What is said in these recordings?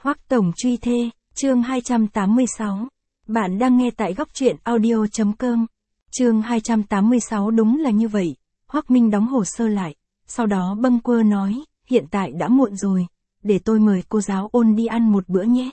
Hoắc Tổng truy thê, chương 286. Bạn đang nghe tại góc truyện audio.com. Chương 286 đúng là như vậy. Hoắc Minh đóng hồ sơ lại, sau đó bâng quơ nói, hiện tại đã muộn rồi, để tôi mời cô giáo Ôn đi ăn một bữa nhé.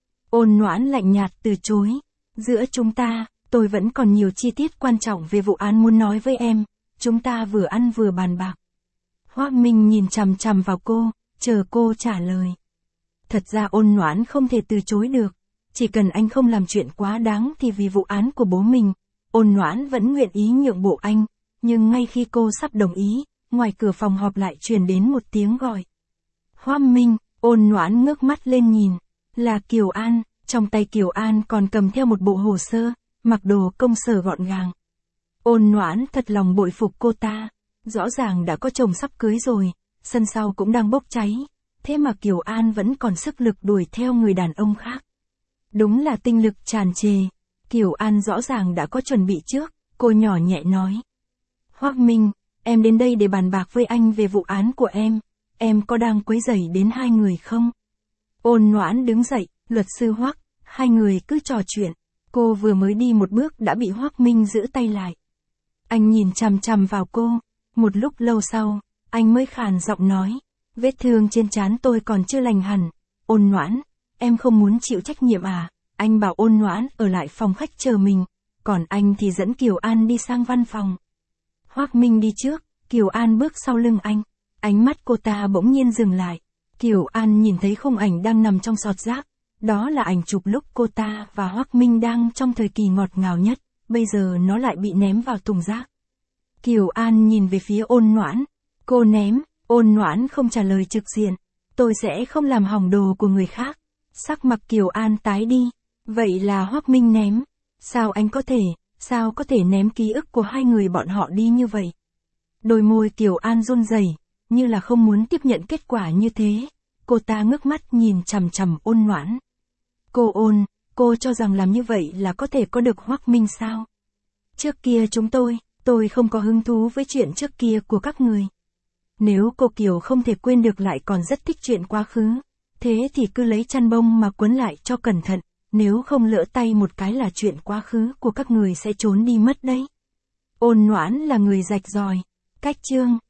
Ôn Noãn lạnh nhạt từ chối. Giữa chúng ta, tôi vẫn còn nhiều chi tiết quan trọng về vụ án muốn nói với em, chúng ta vừa ăn vừa bàn bạc. Hoắc Minh nhìn chằm chằm vào cô, chờ cô trả lời. Thật ra Ôn Noãn không thể từ chối được, chỉ cần anh không làm chuyện quá đáng thì vì vụ án của bố mình, Ôn Noãn vẫn nguyện ý nhượng bộ anh, nhưng ngay khi cô sắp đồng ý, ngoài cửa phòng họp lại truyền đến một tiếng gọi. Hoắc Minh, Ôn Noãn ngước mắt lên nhìn, là Kiều An, trong tay Kiều An còn cầm theo một bộ hồ sơ, mặc đồ công sở gọn gàng. Ôn Noãn thật lòng bội phục cô ta, rõ ràng đã có chồng sắp cưới rồi, sân sau cũng đang bốc cháy, thế mà Kiều An vẫn còn sức lực đuổi theo người đàn ông khác. Đúng là tinh lực tràn trề, Kiều An rõ ràng đã có chuẩn bị trước, cô nhỏ nhẹ nói. Hoắc Minh, em đến đây để bàn bạc với anh về vụ án của em có đang quấy rầy đến hai người không? Ôn Noãn đứng dậy, luật sư Hoắc, hai người cứ trò chuyện, cô vừa mới đi một bước đã bị Hoắc Minh giữ tay lại. Anh nhìn chằm chằm vào cô, một lúc lâu sau, anh mới khàn giọng nói, vết thương trên trán tôi còn chưa lành hẳn, Ôn Noãn, em không muốn chịu trách nhiệm à? Anh bảo Ôn Noãn ở lại phòng khách chờ mình, còn anh thì dẫn Kiều An đi sang văn phòng. Hoắc Minh đi trước, Kiều An bước sau lưng anh, ánh mắt cô ta bỗng nhiên dừng lại. Kiều An nhìn thấy khung ảnh đang nằm trong sọt rác, đó là ảnh chụp lúc cô ta và Hoắc Minh đang trong thời kỳ ngọt ngào nhất, bây giờ nó lại bị ném vào thùng rác. Kiều An nhìn về phía Ôn Noãn, cô ném, Ôn Noãn không trả lời trực diện, tôi sẽ không làm hỏng đồ của người khác. Sắc mặt Kiều An tái đi, vậy là Hoắc Minh ném, sao có thể ném ký ức của hai người bọn họ đi như vậy? Đôi môi Kiều An run rẩy, như là không muốn tiếp nhận kết quả như thế, cô ta ngước mắt nhìn chằm chằm Ôn Noãn. Cô cho rằng làm như vậy là có thể có được Hoắc Minh sao? Trước kia tôi không có hứng thú với chuyện trước kia của các người. Nếu cô Kiều không thể quên được lại còn rất thích chuyện quá khứ, thế thì cứ lấy chăn bông mà quấn lại cho cẩn thận, nếu không lỡ tay một cái là chuyện quá khứ của các người sẽ trốn đi mất đấy. Ôn Noãn là người rạch ròi, cách chương.